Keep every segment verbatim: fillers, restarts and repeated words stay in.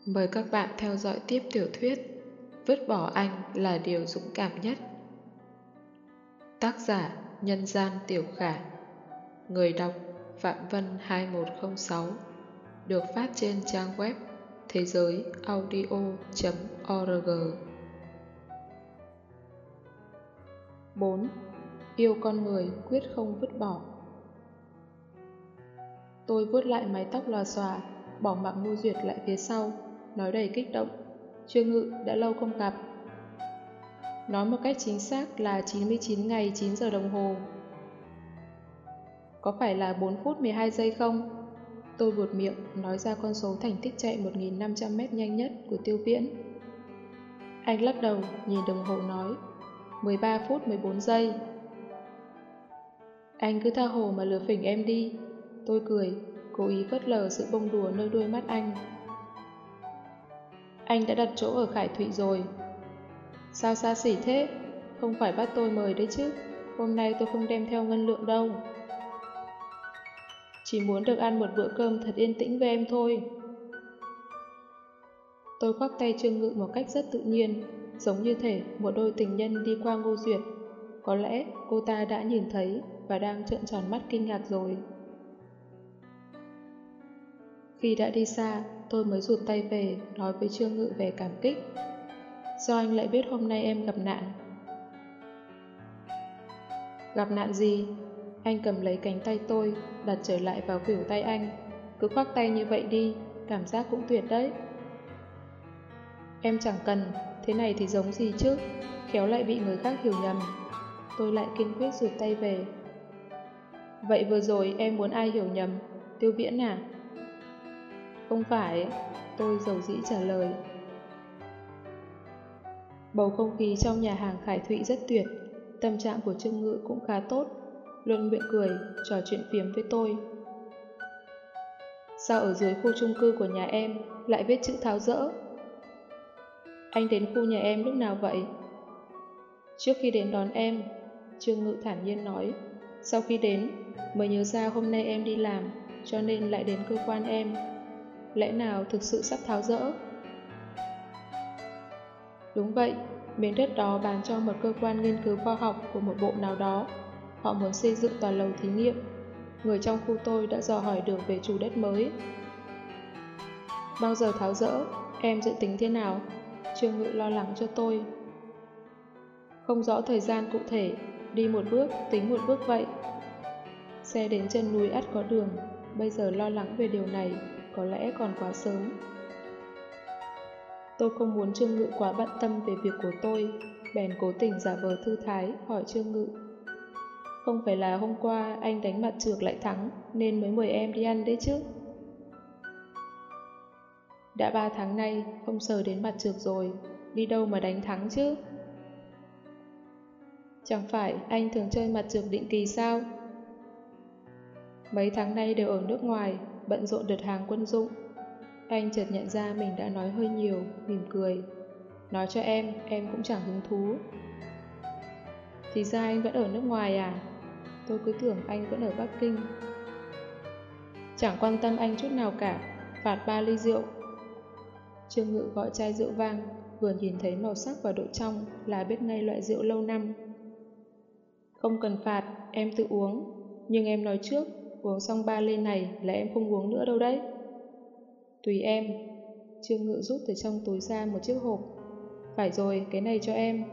Mời các bạn theo dõi tiếp tiểu thuyết Vứt bỏ anh là điều dũng cảm nhất. Tác giả Nhân gian Tiểu Khả. Người đọc Phạm Vân hai một không sáu. Được phát trên trang web thế giới audio chấm org. bốn. Yêu con người quyết không vứt bỏ. Tôi vuốt lại mái tóc lòa xòa, bỏ mặc Ngô Duyệt lại phía sau, nói đầy kích động. Trương Ngự, đã lâu không gặp. Nói một cách chính xác là chín mươi chín ngày chín giờ đồng hồ. Có phải là bốn phút mười hai giây không? Tôi buột miệng, nói ra con số thành tích chạy một nghìn năm trăm mét nhanh nhất của Tiêu Viễn. Anh lắc đầu, nhìn đồng hồ nói, mười ba phút mười bốn giây. Anh cứ tha hồ mà lừa phỉnh em đi. Tôi cười, cố ý phớt lờ sự bông đùa nơi đuôi mắt anh. Anh đã đặt chỗ ở Khải Thụy rồi. Sao xa xỉ thế? Không phải bắt tôi mời đấy chứ. Hôm nay tôi không đem theo ngân lượng đâu. Chỉ muốn được ăn một bữa cơm thật yên tĩnh với em thôi. Tôi khoác tay Trương Ngự một cách rất tự nhiên, giống như thể một đôi tình nhân đi qua Ngô Duyệt. Có lẽ cô ta đã nhìn thấy và đang trợn tròn mắt kinh ngạc rồi. Khi đã đi xa, tôi mới rụt tay về, nói với Trương Ngự về cảm kích. Sao anh lại biết hôm nay em gặp nạn? Gặp nạn gì? Anh cầm lấy cánh tay tôi, đặt trở lại vào khuỷu tay anh. Cứ khoác tay như vậy đi, cảm giác cũng tuyệt đấy. Em chẳng cần, thế này thì giống gì chứ, khéo lại bị người khác hiểu nhầm. Tôi lại kiên quyết rụt tay về. Vậy vừa rồi em muốn ai hiểu nhầm? Tiêu Viễn à? Không phải, tôi dầu dĩ trả lời. Bầu không khí trong nhà hàng Khải Thụy rất tuyệt, tâm trạng của Trương Ngự cũng khá tốt, luôn miệng cười, trò chuyện phiếm với tôi. Sao ở dưới khu chung cư của nhà em lại viết chữ tháo dỡ? Anh đến khu nhà em lúc nào vậy? Trước khi đến đón em, Trương Ngự thản nhiên nói. Sau khi đến, mới nhớ ra hôm nay em đi làm, cho nên lại đến cơ quan em. Lẽ nào thực sự sắp tháo dỡ? Đúng vậy, miếng đất đó bán cho một cơ quan nghiên cứu khoa học của một bộ nào đó. Họ muốn xây dựng tòa lầu thí nghiệm. Người trong khu tôi đã dò hỏi được về chủ đất mới. Bao giờ tháo dỡ? Em dự tính thế nào? Trương Ngự lo lắng cho tôi. Không rõ thời gian cụ thể, đi một bước, tính một bước vậy. Xe đến chân núi ắt có đường, bây giờ lo lắng về điều này, có lẽ còn quá sớm. Tôi không muốn Trương Ngự quá bận tâm về việc của tôi, bèn cố tình giả vờ thư thái, hỏi Trương Ngự. Không phải là hôm qua anh đánh mặt trược lại thắng, nên mới mời em đi ăn đấy chứ? Đã ba tháng nay, không sờ đến mặt trược rồi, đi đâu mà đánh thắng chứ? Chẳng phải anh thường chơi mặt trược định kỳ sao? Mấy tháng nay đều ở nước ngoài, bận rộn đợt hàng quân dụng. Anh chợt nhận ra mình đã nói hơi nhiều, mỉm cười. Nói cho em, em cũng chẳng hứng thú. Thì ra anh vẫn ở nước ngoài à? Tôi cứ tưởng anh vẫn ở Bắc Kinh. Chẳng quan tâm anh chút nào cả, phạt ba ly rượu. Trương Ngự gọi chai rượu vang, vừa nhìn thấy màu sắc và độ trong là biết ngay loại rượu lâu năm. Không cần phạt, em tự uống. Nhưng em nói trước, uống xong ba ly này là em không uống nữa đâu đấy. Tùy em. Trương Ngự rút từ trong túi ra một chiếc hộp. Phải rồi, cái này cho em.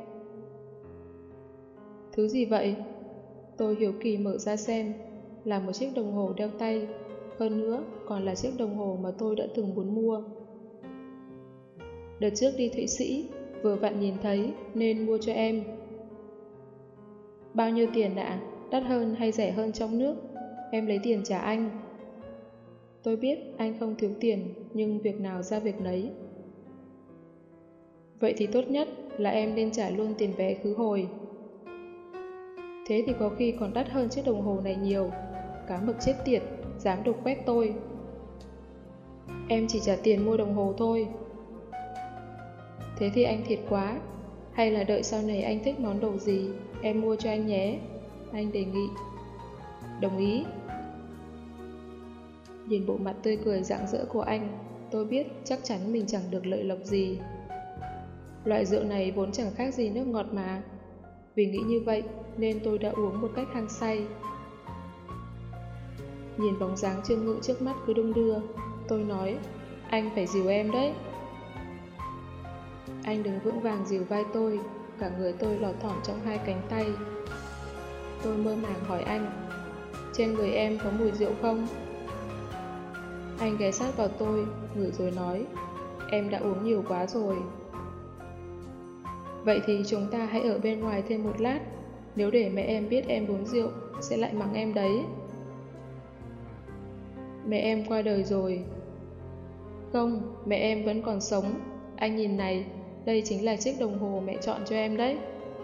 Thứ gì vậy? Tôi hiếu kỳ mở ra xem. Là một chiếc đồng hồ đeo tay. Hơn nữa, còn là chiếc đồng hồ mà tôi đã từng muốn mua. Đợt trước đi Thụy Sĩ, vừa vặn nhìn thấy nên mua cho em. Bao nhiêu tiền ạ? Đắt hơn hay rẻ hơn trong nước? Em lấy tiền trả anh. Tôi biết anh không thiếu tiền, nhưng việc nào ra việc nấy. Vậy thì tốt nhất là em nên trả luôn tiền vé khứ hồi. Thế thì có khi còn đắt hơn chiếc đồng hồ này nhiều. Cá mực chết tiệt, dám đục khoét tôi. Em chỉ trả tiền mua đồng hồ thôi. Thế thì anh thiệt quá. Hay là đợi sau này anh thích món đồ gì, em mua cho anh nhé. Anh đề nghị. Đồng ý. Nhìn bộ mặt tươi cười rạng rỡ của anh, tôi biết chắc chắn mình chẳng được lợi lộc gì. Loại rượu này vốn chẳng khác gì nước ngọt mà. Vì nghĩ như vậy nên tôi đã uống một cách hăng say. Nhìn bóng dáng Trương Ngự trước mắt cứ đung đưa, tôi nói, anh phải dìu em đấy. Anh đứng vững vàng dìu vai tôi, cả người tôi lọt thỏm trong hai cánh tay. Tôi mơ màng hỏi anh, trên người em có mùi rượu không? Anh ghé sát vào tôi, ngửi rồi nói, em đã uống nhiều quá rồi. Vậy thì chúng ta hãy ở bên ngoài thêm một lát, nếu để mẹ em biết em uống rượu, sẽ lại mắng em đấy. Mẹ em qua đời rồi. Không, mẹ em vẫn còn sống. Anh nhìn này, đây chính là chiếc đồng hồ mẹ chọn cho em đấy.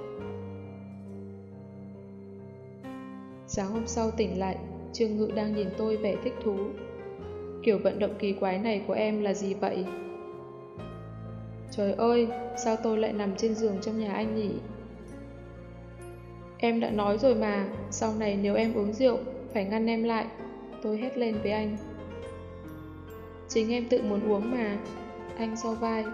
Sáng hôm sau tỉnh lại, Trương Ngự đang nhìn tôi vẻ thích thú. Kiểu vận động kỳ quái này của em là gì vậy? Trời ơi, sao tôi lại nằm trên giường trong nhà anh nhỉ? Em đã nói rồi mà, sau này nếu em uống rượu, phải ngăn em lại. Tôi hét lên với anh. Chính em tự muốn uống mà. Anh so vai.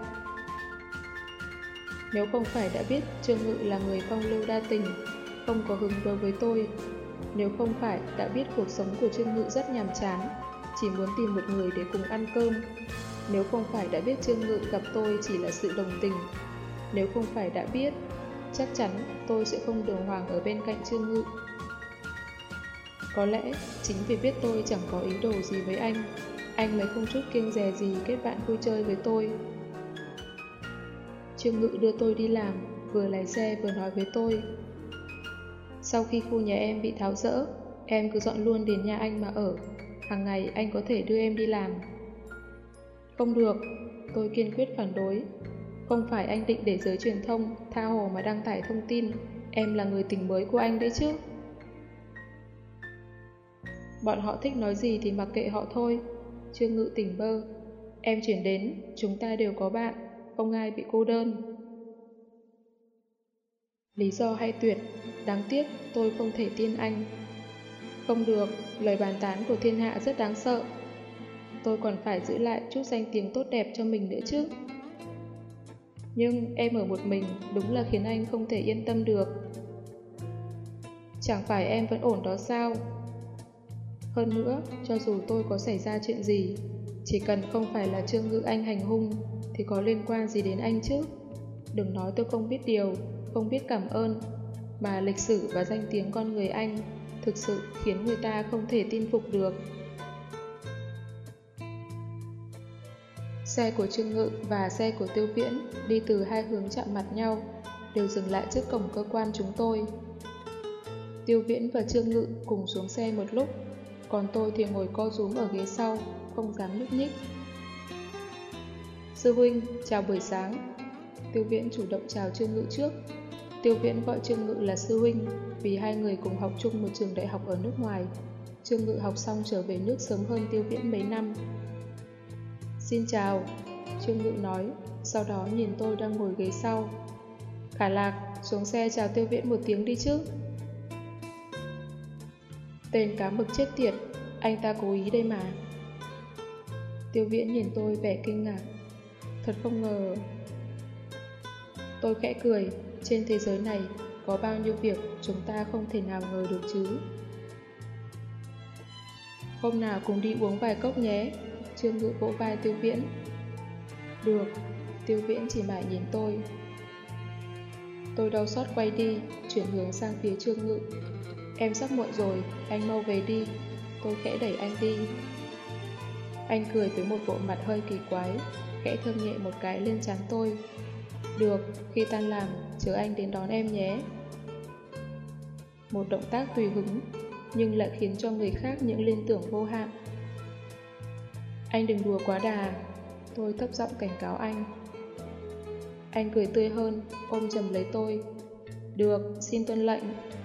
Nếu không phải đã biết Trương Ngự là người phong lưu đa tình, không có hứng đối với tôi, nếu không phải đã biết cuộc sống của Trương Ngự rất nhàm chán, chỉ muốn tìm một người để cùng ăn cơm, nếu không phải đã biết Trương Ngự gặp tôi chỉ là sự đồng tình, nếu không phải đã biết, chắc chắn tôi sẽ không đường hoàng ở bên cạnh Trương Ngự. Có lẽ chính vì biết tôi chẳng có ý đồ gì với anh, anh mới không chút kiêng dè gì kết bạn vui chơi với tôi. Trương Ngự đưa tôi đi làm, vừa lái xe vừa nói với tôi. Sau khi khu nhà em bị tháo dỡ, em cứ dọn luôn đến nhà anh mà ở. Hàng ngày anh có thể đưa em đi làm. Không được, tôi kiên quyết phản đối. Không phải anh định để giới truyền thông tha hồ mà đăng tải thông tin em là người tình mới của anh đấy chứ. Bọn họ thích nói gì thì mặc kệ họ thôi. Trương Ngự tỉnh bơ. Em chuyển đến, chúng ta đều có bạn, không ai bị cô đơn. Lý do hay tuyệt, đáng tiếc tôi không thể tin anh. Không được, lời bàn tán của thiên hạ rất đáng sợ. Tôi còn phải giữ lại chút danh tiếng tốt đẹp cho mình nữa chứ. Nhưng em ở một mình đúng là khiến anh không thể yên tâm được. Chẳng phải em vẫn ổn đó sao? Hơn nữa, cho dù tôi có xảy ra chuyện gì, chỉ cần không phải là Trương Ngự anh hành hung, thì có liên quan gì đến anh chứ? Đừng nói tôi không biết điều, không biết cảm ơn, mà lịch sử và danh tiếng con người anh thực sự khiến người ta không thể tin phục được. Xe của Trương Ngự và xe của Tiêu Viễn đi từ hai hướng chạm mặt nhau, đều dừng lại trước cổng cơ quan chúng tôi. Tiêu Viễn và Trương Ngự cùng xuống xe một lúc, còn tôi thì ngồi co rúm ở ghế sau, không dám nhúc nhích. Sư huynh, chào buổi sáng. Tiêu Viễn chủ động chào Trương Ngự trước. Tiêu Viễn gọi Trương Ngự là sư huynh vì hai người cùng học chung một trường đại học ở nước ngoài. Trương Ngự học xong trở về nước sớm hơn Tiêu Viễn mấy năm. Xin chào, Trương Ngự nói, sau đó nhìn tôi đang ngồi ghế sau. Khả Lạc, xuống xe chào Tiêu Viễn một tiếng đi chứ. Tên cá mực chết tiệt, anh ta cố ý đây mà. Tiêu Viễn nhìn tôi vẻ kinh ngạc. Thật không ngờ. Tôi khẽ cười, trên thế giới này có bao nhiêu việc chúng ta không thể nào ngờ được chứ. Hôm nào cùng đi uống vài cốc nhé. Trương Ngự vỗ vai Tiêu Viễn. Được, Tiêu Viễn chỉ mải nhìn tôi. Tôi đau xót quay đi, chuyển hướng sang phía Trương Ngự. Em sắp muộn rồi, anh mau về đi. Tôi khẽ đẩy anh đi. Anh cười với một bộ mặt hơi kỳ quái, khẽ thơm nhẹ một cái lên trán tôi. Được, khi tan làm, chờ anh đến đón em nhé. Một động tác tùy hứng, nhưng lại khiến cho người khác những liên tưởng vô hạn. Anh đừng đùa quá đà, tôi thấp giọng cảnh cáo anh. Anh cười tươi hơn, ôm chầm lấy tôi. Được, xin tuân lệnh.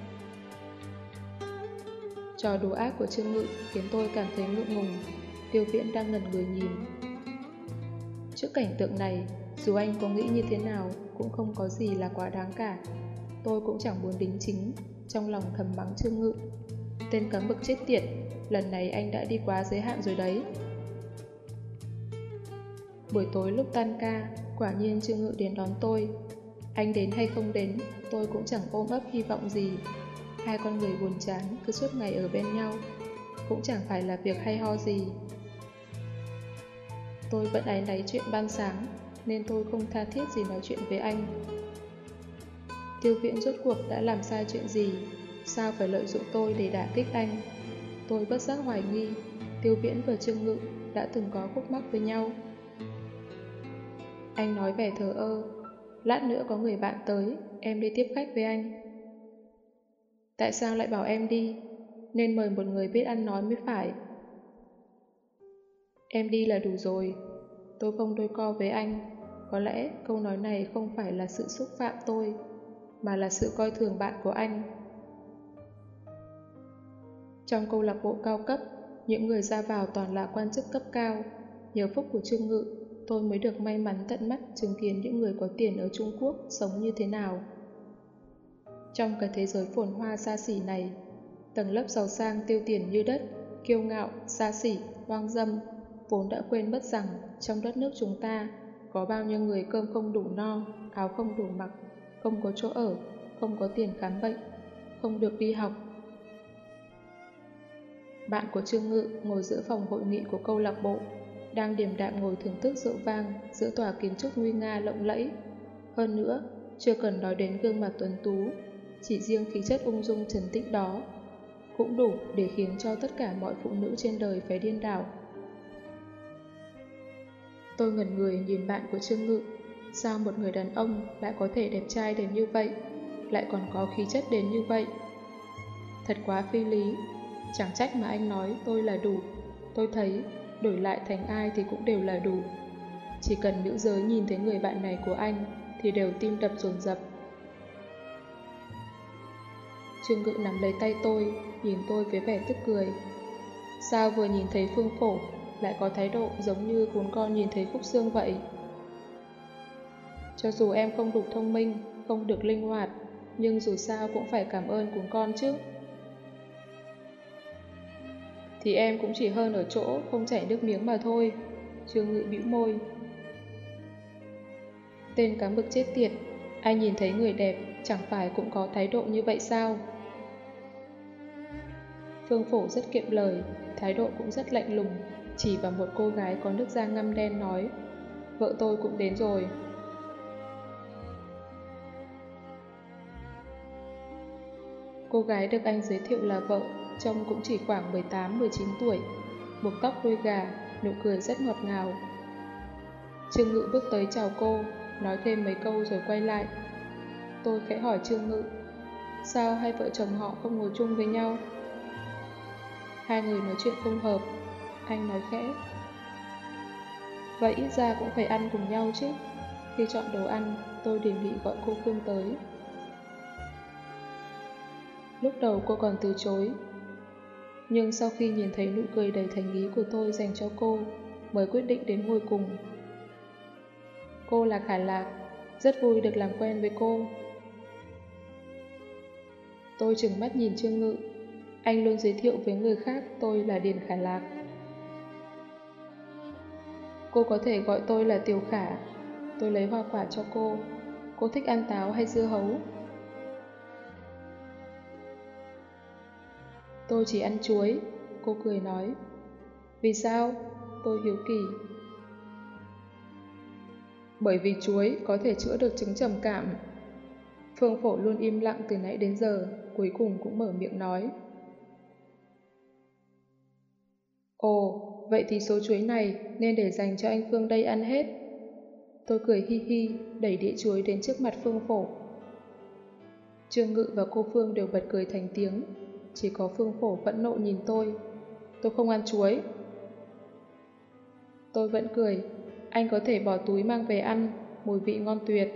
Trò đùa ác của Trương Ngự khiến tôi cảm thấy ngượng ngùng. Tiêu Viễn đang ngẩn người nhìn. Trước cảnh tượng này, dù anh có nghĩ như thế nào cũng không có gì là quá đáng cả. Tôi cũng chẳng muốn đính chính, trong lòng thầm mắng Trương Ngự. Tên cá mực chết tiệt, lần này anh đã đi quá giới hạn rồi đấy. Buổi tối lúc tan ca, quả nhiên Trương Ngự đến đón tôi. Anh đến hay không đến, tôi cũng chẳng ôm ấp hy vọng gì. Hai con người buồn chán cứ suốt ngày ở bên nhau, cũng chẳng phải là việc hay ho gì. Tôi vẫn áy náy chuyện ban sáng, nên tôi không tha thiết gì nói chuyện với anh. Tiêu Viễn rốt cuộc đã làm sai chuyện gì? Sao phải lợi dụng tôi để đả kích anh? Tôi bất giác hoài nghi, Tiêu Viễn và Trương Ngự đã từng có khúc mắc với nhau. Anh nói vẻ thờ ơ, lát nữa có người bạn tới, em đi tiếp khách với anh. Tại sao lại bảo em đi? Nên mời một người biết ăn nói mới phải. Em đi là đủ rồi. Tôi không đôi co với anh. Có lẽ câu nói này không phải là sự xúc phạm tôi, mà là sự coi thường bạn của anh. Trong câu lạc bộ cao cấp, những người ra vào toàn là quan chức cấp cao. Nhờ phúc của Trương Ngự, tôi mới được may mắn tận mắt chứng kiến những người có tiền ở Trung Quốc sống như thế nào. Trong cái thế giới phồn hoa xa xỉ này, tầng lớp giàu sang tiêu tiền như đất, kiêu ngạo, xa xỉ, hoang dâm, vốn đã quên mất rằng trong đất nước chúng ta có bao nhiêu người cơm không đủ no, áo không đủ mặc, không có chỗ ở, không có tiền khám bệnh, không được đi học. Bạn của Trương Ngự ngồi giữa phòng hội nghị của câu lạc bộ, đang điềm đạm ngồi thưởng thức rượu vang giữa tòa kiến trúc nguy nga lộng lẫy. Hơn nữa, chưa cần nói đến gương mặt tuấn tú, chỉ riêng khí chất ung dung trấn tĩnh đó cũng đủ để khiến cho tất cả mọi phụ nữ trên đời phải điên đảo. Tôi ngẩn người nhìn bạn của Trương Ngự. Sao một người đàn ông lại có thể đẹp trai đến như vậy, lại còn có khí chất đến như vậy? Thật quá phi lý. Chẳng trách mà anh nói tôi là đủ. Tôi thấy đổi lại thành ai thì cũng đều là đủ. Chỉ cần nữ giới nhìn thấy người bạn này của anh thì đều tim đập dồn dập. Trương Ngự nắm lấy tay tôi, nhìn tôi với vẻ tức cười. Sao vừa nhìn thấy Phương Phổ lại có thái độ giống như cuốn con nhìn thấy khúc xương vậy? Cho dù em không đủ thông minh, không được linh hoạt, nhưng dù sao cũng phải cảm ơn cuốn con chứ. Thì em cũng chỉ hơn ở chỗ không chảy nước miếng mà thôi. Trương Ngự bĩu môi. Tên cá mực chết tiệt, anh nhìn thấy người đẹp chẳng phải cũng có thái độ như vậy sao? Phương Phổ rất kiệm lời, thái độ cũng rất lạnh lùng, chỉ vào một cô gái có nước da ngăm đen nói, vợ tôi cũng đến rồi. Cô gái được anh giới thiệu là vợ, trông cũng chỉ khoảng mười tám mười chín tuổi, buộc tóc đuôi gà, nụ cười rất ngọt ngào. Trương Ngự bước tới chào cô, nói thêm mấy câu rồi quay lại. Tôi khẽ hỏi Trương Ngự, sao hai vợ chồng họ không ngồi chung với nhau? Hai người nói chuyện không hợp, anh nói khẽ. Vậy ít ra cũng phải ăn cùng nhau chứ. Khi chọn đồ ăn, tôi đề nghị gọi cô Phương tới. Lúc đầu cô còn từ chối, nhưng sau khi nhìn thấy nụ cười đầy thành ý của tôi dành cho cô, mới quyết định đến ngồi cùng. Cô là Khả Lạc, rất vui được làm quen với cô. Tôi trừng mắt nhìn Trương Ngự, anh luôn giới thiệu với người khác tôi là Điền Khả Lạc. Cô có thể gọi tôi là Tiểu Khả. Tôi lấy hoa quả cho cô. Cô thích ăn táo hay dưa hấu? Tôi chỉ ăn chuối, cô cười nói. Vì sao? Tôi hiếu kỳ. Bởi vì chuối có thể chữa được chứng trầm cảm. Phương Phổ luôn im lặng từ nãy đến giờ, cuối cùng cũng mở miệng nói. Ồ, vậy thì số chuối này nên để dành cho anh Phương đây ăn hết. Tôi cười hi hi, đẩy đĩa chuối đến trước mặt Phương Phổ. Trương Ngự và cô Phương đều bật cười thành tiếng, chỉ có Phương Phổ phẫn nộ nhìn tôi. Tôi không ăn chuối. Tôi vẫn cười, anh có thể bỏ túi mang về ăn, mùi vị ngon tuyệt.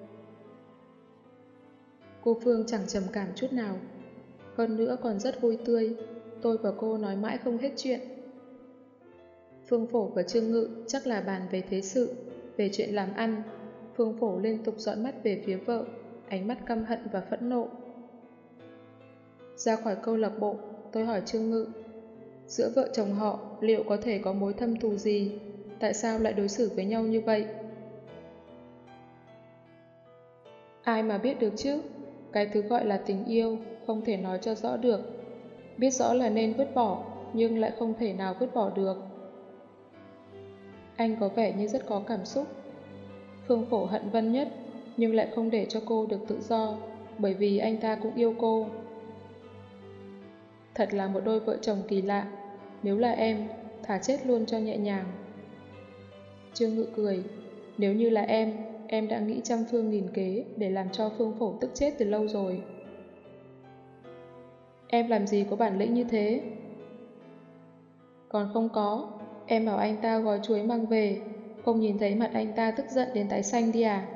Cô Phương chẳng trầm cảm chút nào, hơn nữa còn rất vui tươi. Tôi và cô nói mãi không hết chuyện. Phương Phổ và Trương Ngự chắc là bàn về thế sự, về chuyện làm ăn. Phương Phổ liên tục dõi mắt về phía vợ, ánh mắt căm hận và phẫn nộ. Ra khỏi câu lạc bộ, tôi hỏi Trương Ngự, giữa vợ chồng họ liệu có thể có mối thâm thù gì? tại sao lại đối xử với nhau như vậy? Ai mà biết được chứ? Cái thứ gọi là tình yêu không thể nói cho rõ được. Biết rõ là nên vứt bỏ, nhưng lại không thể nào vứt bỏ được. Anh có vẻ như rất có cảm xúc. Phương Phổ hận Vân nhất, nhưng lại không để cho cô được tự do, bởi vì anh ta cũng yêu cô. Thật là một đôi vợ chồng kỳ lạ. Nếu là em, thả chết luôn cho nhẹ nhàng. Trương Ngự cười. Nếu như là em, em đã nghĩ trăm phương nghìn kế để làm cho Phương Phổ tức chết từ lâu rồi. Em làm gì có bản lĩnh như thế? Còn không có. Em bảo anh ta gói chuối mang về, không nhìn thấy mặt anh ta tức giận đến tái xanh đi à?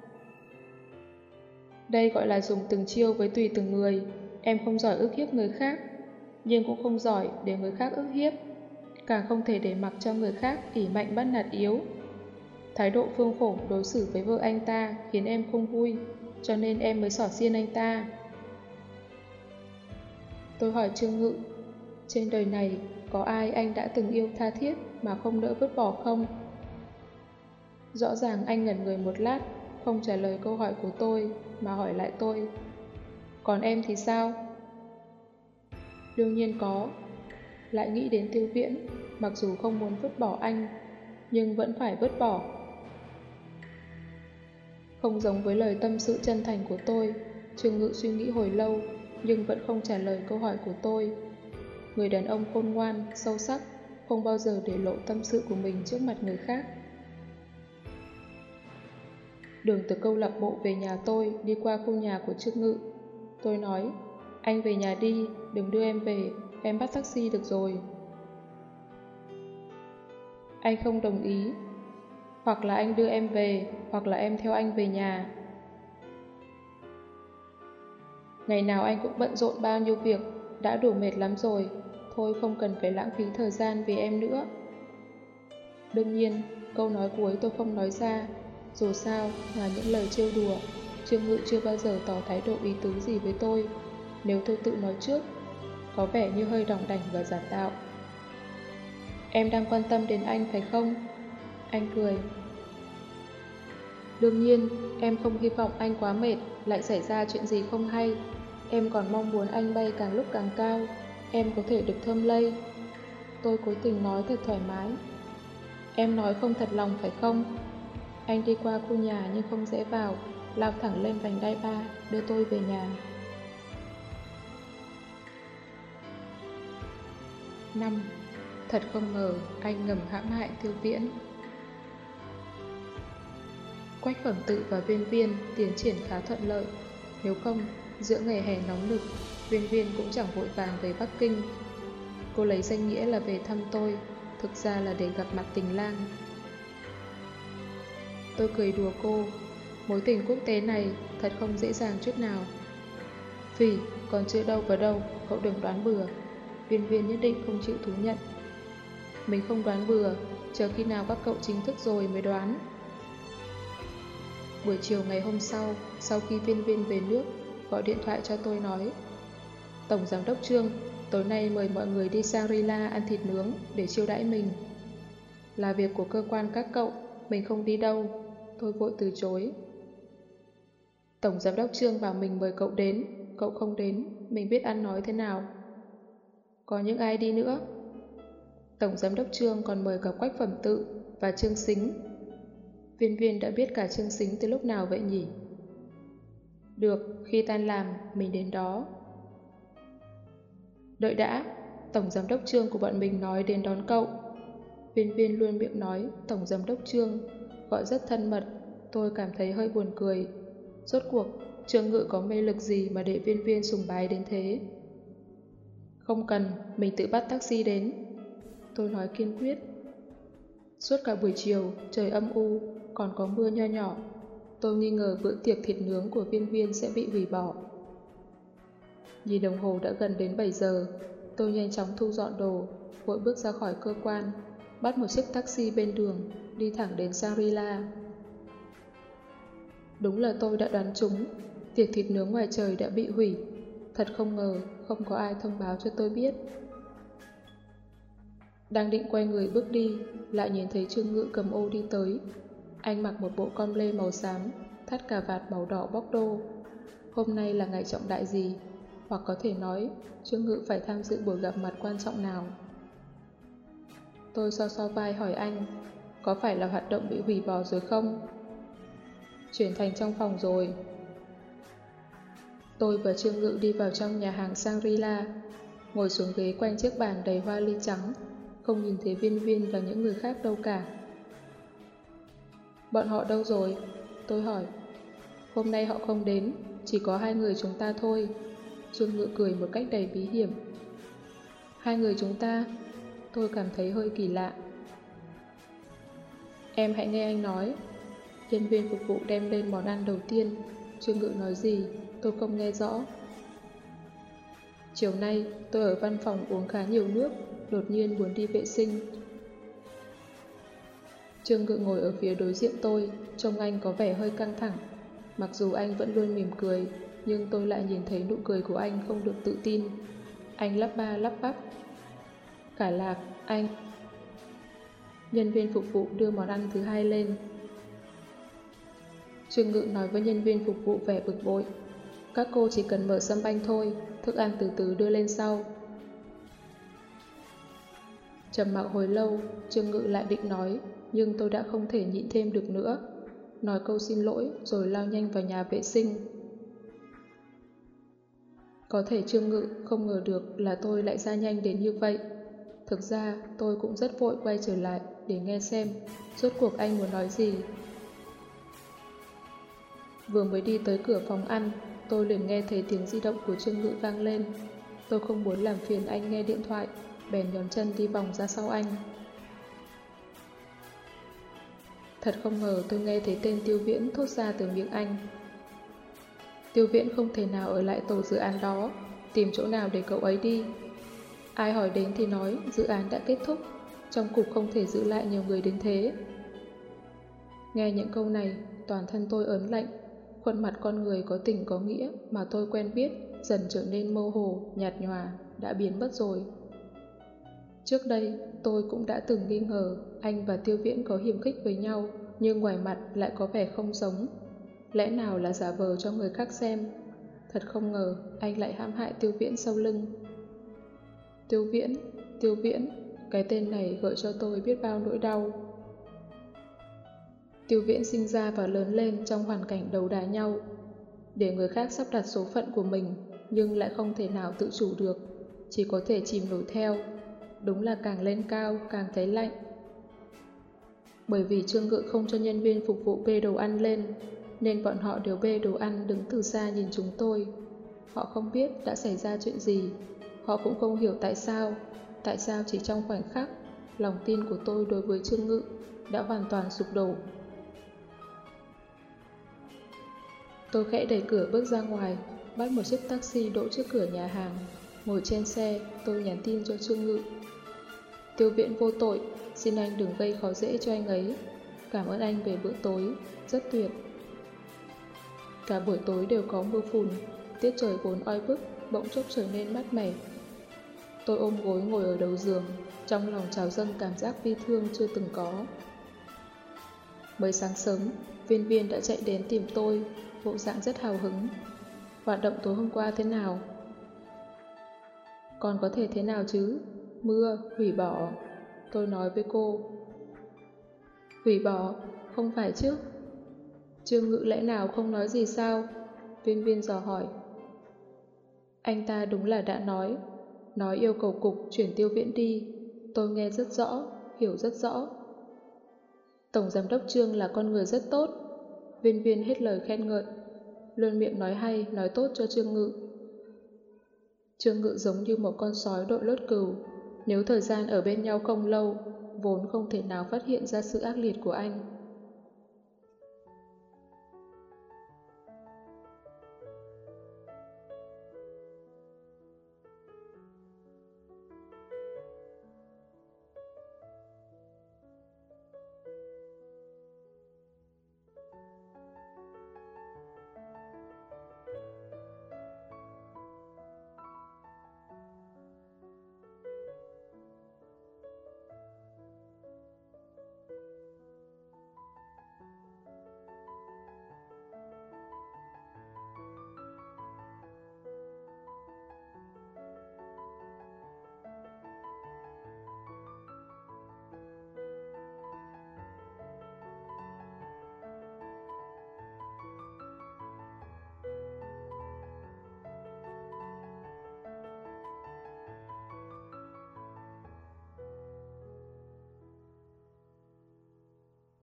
Đây gọi là dùng từng chiêu với tùy từng người. Em không giỏi ức hiếp người khác, nhưng cũng không giỏi để người khác ức hiếp. Càng không thể để mặc cho người khác ỷ mạnh bắt nạt yếu. Thái độ Phương Phổ đối xử với vợ anh ta khiến em không vui, cho nên em mới xỏ xiên anh ta. Tôi hỏi Trương Ngự, trên đời này có ai anh đã từng yêu tha thiết mà không nỡ vứt bỏ không? Rõ ràng anh ngẩn người một lát, không trả lời câu hỏi của tôi mà hỏi lại tôi. Còn em thì sao? Đương nhiên có. Lại nghĩ đến Tiêu Viễn, mặc dù không muốn vứt bỏ anh, nhưng vẫn phải vứt bỏ. Không giống với lời tâm sự chân thành của tôi, Trương Ngự suy nghĩ hồi lâu, nhưng vẫn không trả lời câu hỏi của tôi. Người đàn ông khôn ngoan, sâu sắc, không bao giờ để lộ tâm sự của mình trước mặt người khác. Đường từ câu lạc bộ về nhà tôi đi qua khu nhà của Trương Ngự. Tôi nói, anh về nhà đi, đừng đưa em về, em bắt taxi được rồi. Anh không đồng ý. Hoặc là anh đưa em về, hoặc là em theo anh về nhà. Ngày nào anh cũng bận rộn bao nhiêu việc, đã đủ mệt lắm rồi, thôi không cần phải lãng phí thời gian vì em nữa. Đương nhiên, câu nói cuối tôi không nói ra, dù sao là những lời trêu đùa. Trương Ngự chưa bao giờ tỏ thái độ ý tứ gì với tôi. Nếu tôi tự nói trước, có vẻ như hơi đỏng đảnh và giả tạo. Em đang quan tâm đến anh phải không? Anh cười. Đương nhiên, em không hy vọng anh quá mệt, lại xảy ra chuyện gì không hay. Em còn mong muốn anh bay càng lúc càng cao, em có thể được thơm lây. Tôi cố tình nói thật thoải mái. Em nói không thật lòng phải không? Anh đi qua khu nhà nhưng không dễ vào, lao thẳng lên vành đai ba, đưa tôi về nhà. năm. Thật không ngờ anh ngầm hãm hại Tiêu Viễn. Quách Phẩm Tự và Viên Viên tiến triển khá thuận lợi. Nếu không, giữa ngày hè nóng nực, Viên Viên cũng chẳng vội vàng về Bắc Kinh. Cô lấy danh nghĩa là về thăm tôi, thực ra là để gặp mặt tình lang. Tôi cười đùa cô, mối tình quốc tế này thật không dễ dàng chút nào. Vì còn chưa đâu vào đâu, cậu đừng đoán bừa. Viên Viên nhất định không chịu thú nhận. Mình không đoán bừa, chờ khi nào các cậu chính thức rồi mới đoán. Buổi chiều ngày hôm sau, sau khi Viên Viên về nước, gọi điện thoại cho tôi nói: Tổng Giám đốc Trương, tối nay mời mọi người đi Shangri-La ăn thịt nướng để chiêu đãi mình. Là việc của cơ quan các cậu, mình không đi đâu. Tôi vội từ chối. Tổng Giám đốc Trương bảo mình mời cậu đến, cậu không đến, mình biết ăn nói thế nào. Có những ai đi nữa? Tổng Giám đốc Trương còn mời cả Quách Phẩm Tự và Trương Sính. Viên Viên đã biết cả Trương Sính từ lúc nào vậy nhỉ? Được, khi tan làm, mình đến đó. Đợi đã, Tổng Giám đốc Trương của bọn mình nói đến đón cậu. Viên Viên luôn miệng nói Tổng Giám đốc Trương, gọi rất thân mật, tôi cảm thấy hơi buồn cười. Rốt cuộc, Trương Ngự có mê lực gì mà để Viên Viên sùng bái đến thế? Không cần, mình tự bắt taxi đến. Tôi nói kiên quyết. Suốt cả buổi chiều, trời âm u, còn có mưa nho nhỏ. Tôi nghi ngờ bữa tiệc thịt nướng của Viên Viên sẽ bị hủy bỏ. Nhìn đồng hồ đã gần đến bảy giờ, tôi nhanh chóng thu dọn đồ, vội bước ra khỏi cơ quan, bắt một chiếc taxi bên đường, đi thẳng đến Shangri-La. Đúng là tôi đã đoán trúng, tiệc thịt nướng ngoài trời đã bị hủy. Thật không ngờ, không có ai thông báo cho tôi biết. Đang định quay người bước đi, lại nhìn thấy Trương Ngự cầm ô đi tới. Anh mặc một bộ com lê màu xám, thắt cà vạt màu đỏ bóc đô. Hôm nay là ngày trọng đại gì? Hoặc có thể nói, Trương Ngự phải tham dự buổi gặp mặt quan trọng nào? Tôi so so vai hỏi anh, có phải là hoạt động bị hủy bỏ rồi không? Chuyển thành trong phòng rồi. Tôi và Trương Ngự đi vào trong nhà hàng Shangri-La, ngồi xuống ghế quanh chiếc bàn đầy hoa ly trắng, không nhìn thấy Viên Viên và những người khác đâu cả. Bọn họ đâu rồi? Tôi hỏi. Hôm nay họ không đến, chỉ có hai người chúng ta thôi. Trương Ngự cười một cách đầy bí hiểm. Hai người chúng ta? Tôi cảm thấy hơi kỳ lạ. Em hãy nghe anh nói. Nhân viên phục vụ đem lên món ăn đầu tiên. Trương Ngự nói gì? Tôi không nghe rõ. Chiều nay, tôi ở văn phòng uống khá nhiều nước, đột nhiên muốn đi vệ sinh. Trương Ngự ngồi ở phía đối diện tôi, trông anh có vẻ hơi căng thẳng. Mặc dù anh vẫn luôn mỉm cười, nhưng tôi lại nhìn thấy nụ cười của anh không được tự tin. Anh lắp ba lắp bắp. Cải Lạc, anh. Nhân viên phục vụ đưa món ăn thứ hai lên. Trương Ngự nói với nhân viên phục vụ vẻ bực bội. Các cô chỉ cần mở sâm banh thôi, thức ăn từ từ đưa lên sau. Trầm mặc hồi lâu, Trương Ngự lại định nói, nhưng tôi đã không thể nhịn thêm được nữa. Nói câu xin lỗi rồi lao nhanh vào nhà vệ sinh. Có thể Trương Ngự không ngờ được là tôi lại ra nhanh đến như vậy. Thực ra tôi cũng rất vội quay trở lại để nghe xem rốt cuộc anh muốn nói gì. Vừa mới đi tới cửa phòng ăn, tôi liền nghe thấy tiếng di động của Trương Ngự vang lên. Tôi không muốn làm phiền anh nghe điện thoại, bèn nhón chân đi vòng ra sau anh. Thật không ngờ tôi nghe thấy tên Tiêu Viễn thốt ra từ miệng anh. Tiêu Viễn không thể nào ở lại tổ dự án đó, tìm chỗ nào để cậu ấy đi. Ai hỏi đến thì nói dự án đã kết thúc, trong cục không thể giữ lại nhiều người đến thế. Nghe những câu này, toàn thân tôi ớn lạnh, khuôn mặt con người có tình có nghĩa mà tôi quen biết dần trở nên mơ hồ, nhạt nhòa, đã biến mất rồi. Trước đây, tôi cũng đã từng nghi ngờ anh và Tiêu Viễn có hiềm khích với nhau, nhưng ngoài mặt lại có vẻ không giống. Lẽ nào là giả vờ cho người khác xem? Thật không ngờ anh lại hãm hại Tiêu Viễn sau lưng. Tiêu Viễn, Tiêu Viễn, cái tên này gợi cho tôi biết bao nỗi đau. Tiêu Viễn sinh ra và lớn lên trong hoàn cảnh đấu đá nhau, để người khác sắp đặt số phận của mình, nhưng lại không thể nào tự chủ được, chỉ có thể chìm nổi theo. Đúng là càng lên cao càng thấy lạnh. Bởi vì Trương Ngự không cho nhân viên phục vụ bê đồ ăn lên, nên bọn họ đều bê đồ ăn đứng từ xa nhìn chúng tôi. Họ không biết đã xảy ra chuyện gì, họ cũng không hiểu tại sao, tại sao chỉ trong khoảnh khắc, lòng tin của tôi đối với Trương Ngự đã hoàn toàn sụp đổ. Tôi khẽ đẩy cửa bước ra ngoài, bắt một chiếc taxi đỗ trước cửa nhà hàng. Ngồi trên xe, tôi nhắn tin cho Trương Ngự. Tiêu Viễn vô tội, xin anh đừng gây khó dễ cho anh ấy. Cảm ơn anh về bữa tối, rất tuyệt. Cả buổi tối đều có mưa phùn, tiết trời vốn oi bức, bỗng chốc trở nên mát mẻ. Tôi ôm gối ngồi ở đầu giường, trong lòng trào dâng cảm giác bi thương chưa từng có. Mới sáng sớm, Viên Viên đã chạy đến tìm tôi, bộ dạng rất hào hứng. Hoạt động tối hôm qua thế nào? Còn có thể thế nào chứ? Mưa, hủy bỏ. Tôi nói với cô. Hủy bỏ? Không phải chứ? Trương Ngự lẽ nào không nói gì sao? Viên Viên dò hỏi. Anh ta đúng là đã nói. Nói yêu cầu cục chuyển Tiêu Viễn đi. Tôi nghe rất rõ, hiểu rất rõ. Tổng giám đốc Trương là con người rất tốt. Viên Viên hết lời khen ngợi, luôn miệng nói hay, nói tốt cho Trương Ngự. Trương Ngự giống như một con sói đội lốt cừu. Nếu thời gian ở bên nhau không lâu, vốn không thể nào phát hiện ra sự ác liệt của anh.